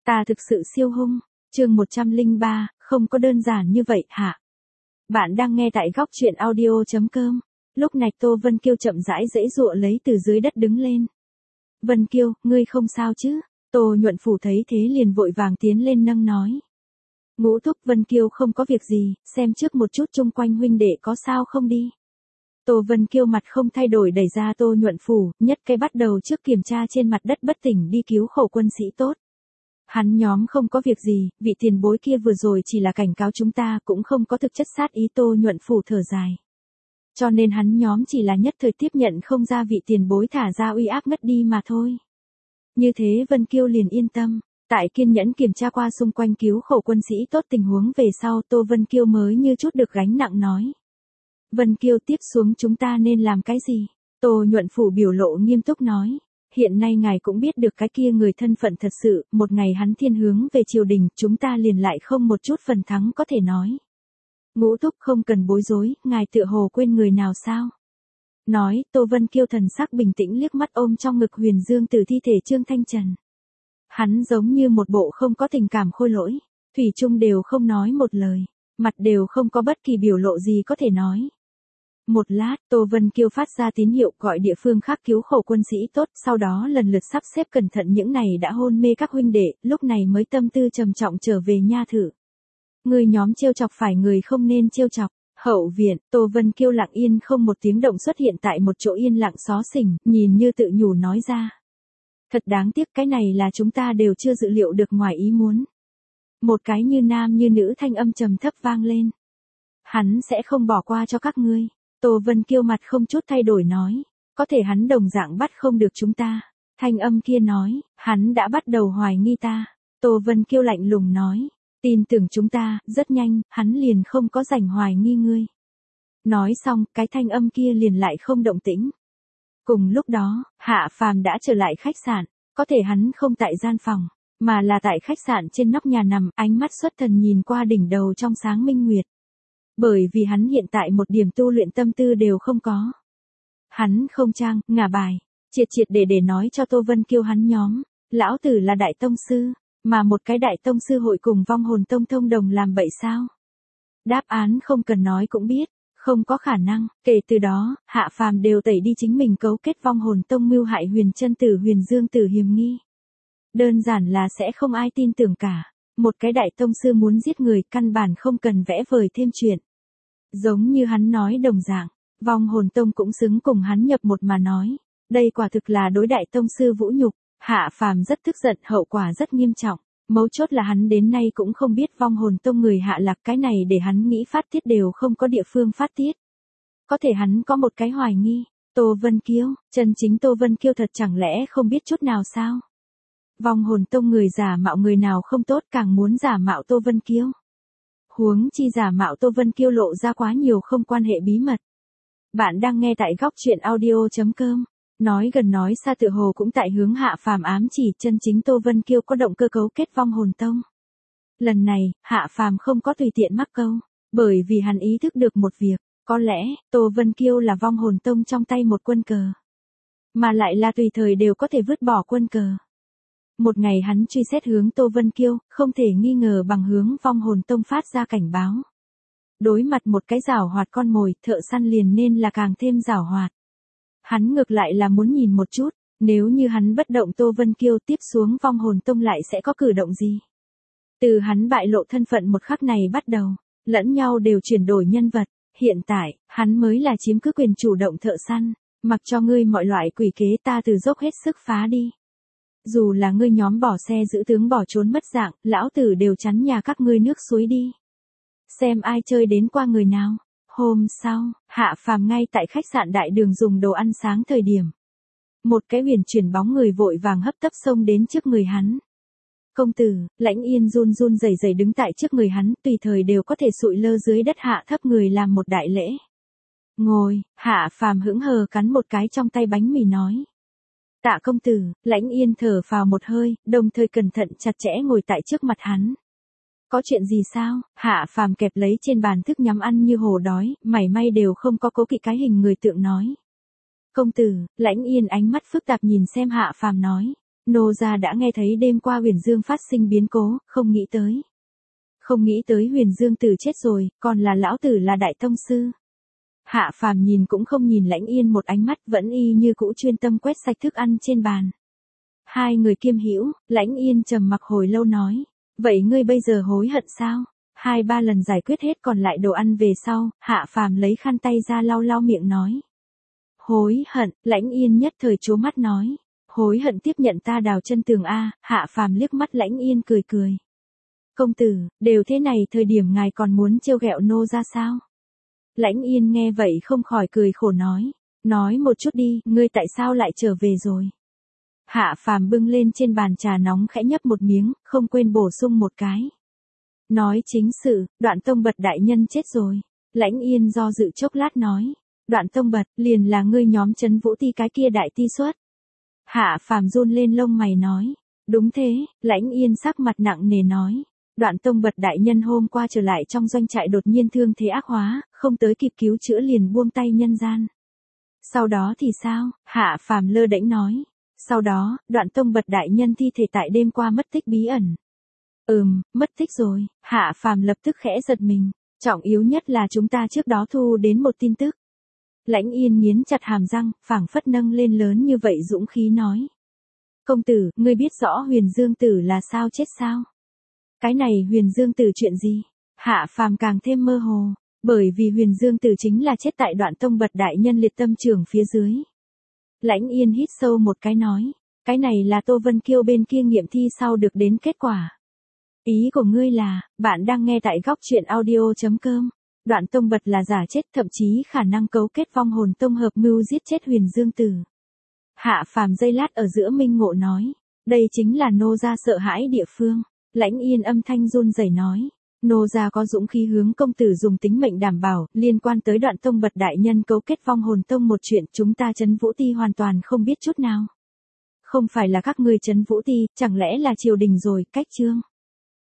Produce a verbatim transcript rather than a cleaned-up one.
Ta thực sự siêu hung. Chương một trăm lẻ ba, không có đơn giản như vậy hả? Bạn đang nghe tại góc truyện audio chấm com. Lúc này Tô Vân Kiêu chậm rãi giãy giụa lấy từ dưới đất đứng lên. Vân Kiêu, ngươi không sao chứ? Tô Nhuận Phủ thấy thế liền vội vàng tiến lên nâng nói. Ngũ thúc, Vân Kiêu không có việc gì, xem trước một chút chung quanh huynh đệ có sao không đi. Tô Vân Kiêu mặt không thay đổi đẩy ra Tô Nhuận Phủ, nhất cái bắt đầu trước kiểm tra trên mặt đất bất tỉnh đi cứu khổ quân sĩ tốt. Hắn nhóm không có việc gì, vị tiền bối kia vừa rồi chỉ là cảnh cáo chúng ta, cũng không có thực chất sát ý. Tô Nhuận Phủ thở dài. Cho nên hắn nhóm chỉ là nhất thời tiếp nhận không ra vị tiền bối thả ra uy áp ngất đi mà thôi. Như thế Vân Kiêu liền yên tâm. Tại kiên nhẫn kiểm tra qua xung quanh cứu khổ quân sĩ tốt tình huống về sau, Tô Vân Kiêu mới như chút được gánh nặng nói. Vân Kiêu, tiếp xuống chúng ta nên làm cái gì? Tô Nhuận Phủ biểu lộ nghiêm túc nói. Hiện nay ngài cũng biết được cái kia người thân phận thật sự, một ngày hắn thiên hướng về triều đình, chúng ta liền lại không một chút phần thắng có thể nói. Ngũ thúc không cần bối rối, ngài tựa hồ quên người nào sao? Nói, Tô Vân Kiêu thần sắc bình tĩnh liếc mắt ôm trong ngực Huyền Dương Tử thi thể Trương Thanh Trần. Hắn giống như một bộ không có tình cảm khôi lỗi, thủy chung đều không nói một lời, mặt đều không có bất kỳ biểu lộ gì có thể nói. Một lát, Tô Vân Kiêu phát ra tín hiệu gọi địa phương khác cứu khổ quân sĩ tốt, sau đó lần lượt sắp xếp cẩn thận những này đã hôn mê các huynh đệ, lúc này mới tâm tư trầm trọng trở về nha thử. Người nhóm trêu chọc phải người không nên trêu chọc. Hậu viện, Tô Vân Kiêu lặng yên không một tiếng động xuất hiện tại một chỗ yên lặng xó xỉnh, nhìn như tự nhủ nói ra. Thật đáng tiếc, cái này là chúng ta đều chưa dự liệu được ngoài ý muốn. Một cái như nam như nữ thanh âm trầm thấp vang lên. Hắn sẽ không bỏ qua cho các ngươi. Tô Vân Kiêu mặt không chút thay đổi nói. Có thể hắn đồng dạng bắt không được chúng ta. Thanh âm kia nói, hắn đã bắt đầu hoài nghi ta. Tô Vân Kiêu lạnh lùng nói. Tin tưởng chúng ta, rất nhanh, hắn liền không có rảnh hoài nghi ngươi. Nói xong, cái thanh âm kia liền lại không động tĩnh. Cùng lúc đó, Hạ Phàm đã trở lại khách sạn, có thể hắn không tại gian phòng, mà là tại khách sạn trên nóc nhà nằm, ánh mắt xuất thần nhìn qua đỉnh đầu trong sáng minh nguyệt. Bởi vì hắn hiện tại một điểm tu luyện tâm tư đều không có. Hắn không trang, ngả bài, triệt triệt để để nói cho Tô Vân Kiêu hắn nhóm, lão tử là đại tông sư. Mà một cái đại tông sư hội cùng vong hồn tông thông đồng làm bậy sao? Đáp án không cần nói cũng biết, không có khả năng. Kể từ đó, Hạ Phàm đều tẩy đi chính mình cấu kết vong hồn tông mưu hại Huyền Chân Tử Huyền Dương Tử hiềm nghi. Đơn giản là sẽ không ai tin tưởng cả. Một cái đại tông sư muốn giết người căn bản không cần vẽ vời thêm chuyện. Giống như hắn nói đồng dạng, vong hồn tông cũng xứng cùng hắn nhập một mà nói. Đây quả thực là đối đại tông sư vũ nhục. Hạ Phàm rất tức giận, hậu quả rất nghiêm trọng. Mấu chốt là hắn đến nay cũng không biết vong hồn tông người hạ lạc, cái này để hắn nghĩ phát tiết đều không có địa phương phát tiết. Có thể hắn có một cái hoài nghi, Tô Vân Kiêu, chân chính Tô Vân Kiêu thật chẳng lẽ không biết chút nào sao? Vong hồn tông người giả mạo người nào không tốt, càng muốn giả mạo Tô Vân Kiêu. Huống chi giả mạo Tô Vân Kiêu lộ ra quá nhiều không quan hệ bí mật. Bạn đang nghe tại góc truyện audio chấm com. Nói gần nói xa tựa hồ cũng tại hướng Hạ Phàm ám chỉ chân chính Tô Vân Kiêu có động cơ cấu kết vong hồn tông. Lần này, Hạ Phàm không có tùy tiện mắc câu, bởi vì hắn ý thức được một việc, có lẽ, Tô Vân Kiêu là vong hồn tông trong tay một quân cờ. Mà lại là tùy thời đều có thể vứt bỏ quân cờ. Một ngày hắn truy xét hướng Tô Vân Kiêu, không thể nghi ngờ bằng hướng vong hồn tông phát ra cảnh báo. Đối mặt một cái giảo hoạt con mồi, thợ săn liền nên là càng thêm giảo hoạt. Hắn ngược lại là muốn nhìn một chút, nếu như hắn bất động Tô Vân Kiêu tiếp xuống vong hồn tông lại sẽ có cử động gì. Từ hắn bại lộ thân phận một khắc này bắt đầu, lẫn nhau đều chuyển đổi nhân vật, hiện tại, hắn mới là chiếm cứ quyền chủ động thợ săn, mặc cho ngươi mọi loại quỷ kế ta từ dốc hết sức phá đi. Dù là ngươi nhóm bỏ xe giữ tướng bỏ trốn mất dạng, lão tử đều chắn nhà các ngươi nước suối đi. Xem ai chơi đến qua người nào. Hôm sau, Hạ Phàm ngay tại khách sạn đại đường dùng đồ ăn sáng thời điểm. Một cái huyền chuyển bóng người vội vàng hấp tấp xông đến trước người hắn. Công tử, Lãnh Yên run run rẩy rẩy đứng tại trước người hắn, tùy thời đều có thể sụi lơ dưới đất hạ thấp người làm một đại lễ. Ngồi, Hạ Phàm hững hờ cắn một cái trong tay bánh mì nói. Tạ công tử, Lãnh Yên thở phào một hơi, đồng thời cẩn thận chặt chẽ ngồi tại trước mặt hắn. Có chuyện gì sao? Hạ Phàm kẹp lấy trên bàn thức nhắm ăn như hổ đói, mảy may đều không có cố kỵ cái hình người tượng nói. Công tử, Lãnh Yên ánh mắt phức tạp nhìn xem Hạ Phàm nói. Nô gia đã nghe thấy đêm qua Huyền Dương phát sinh biến cố, không nghĩ tới. Không nghĩ tới Huyền Dương tử chết rồi, còn là lão tử là đại tông sư. Hạ Phàm nhìn cũng không nhìn Lãnh Yên một ánh mắt, vẫn y như cũ chuyên tâm quét sạch thức ăn trên bàn. Hai người kiêm hữu, Lãnh Yên trầm mặc hồi lâu nói, vậy ngươi bây giờ hối hận sao? Hai ba lần giải quyết hết còn lại đồ ăn về sau, Hạ Phàm lấy khăn tay ra lau lau miệng nói. Hối hận, Lãnh Yên nhất thời trố mắt nói. Hối hận tiếp nhận ta đào chân tường a. Hạ Phàm liếc mắt Lãnh Yên cười cười. Công tử, đều thế này thời điểm ngài còn muốn trêu ghẹo nô ra sao? Lãnh Yên nghe vậy không khỏi cười khổ nói. Nói một chút đi, ngươi tại sao lại trở về rồi? Hạ Phàm bưng lên trên bàn trà nóng khẽ nhấp một miếng, không quên bổ sung một cái. Nói chính sự, Đoạn Tông Bật đại nhân chết rồi. Lãnh Yên do dự chốc lát nói. Đoạn Tông Bật, liền là ngươi nhóm Trấn Vũ Ti cái kia đại ti xuất. Hạ Phàm run lên lông mày nói. Đúng thế, Lãnh Yên sắc mặt nặng nề nói. Đoạn Tông Bật đại nhân hôm qua trở lại trong doanh trại đột nhiên thương thế ác hóa, không tới kịp cứu chữa liền buông tay nhân gian. Sau đó thì sao? Hạ Phàm lơ đễnh nói. Sau đó, Đoạn Tông Bật đại nhân thi thể tại đêm qua mất tích bí ẩn. Ừm, mất tích rồi. Hạ Phàm lập tức khẽ giật mình. Trọng yếu nhất là chúng ta trước đó thu đến một tin tức. Lãnh Yên nghiến chặt hàm răng, phảng phất nâng lên lớn như vậy dũng khí nói. Công tử, ngươi biết rõ Huyền Dương tử là sao chết sao? Cái này Huyền Dương tử chuyện gì? Hạ Phàm càng thêm mơ hồ, bởi vì Huyền Dương tử chính là chết tại Đoạn Tông Bật đại nhân liệt tâm trường phía dưới. Lãnh Yên hít sâu một cái nói, cái này là Tô Vân Kiêu bên kia nghiệm thi sau được đến kết quả. Ý của ngươi là, bạn đang nghe tại góc truyện audio chấm com. Đoạn Tông Bật là giả chết, thậm chí khả năng cấu kết vong hồn tông hợp mưu giết chết Huyền Dương tử. Hạ Phàm giây lát ở giữa minh ngộ nói, đây chính là nô gia sợ hãi địa phương. Lãnh Yên âm thanh run rẩy nói, nô gia có dũng khí hướng công tử dùng tính mệnh đảm bảo, liên quan tới Đoạn Tông Bật đại nhân cấu kết vong hồn tông một chuyện chúng ta Trấn Vũ Ti hoàn toàn không biết chút nào. Không phải là các ngươi Trấn Vũ Ti, chẳng lẽ là triều đình rồi, cách chương.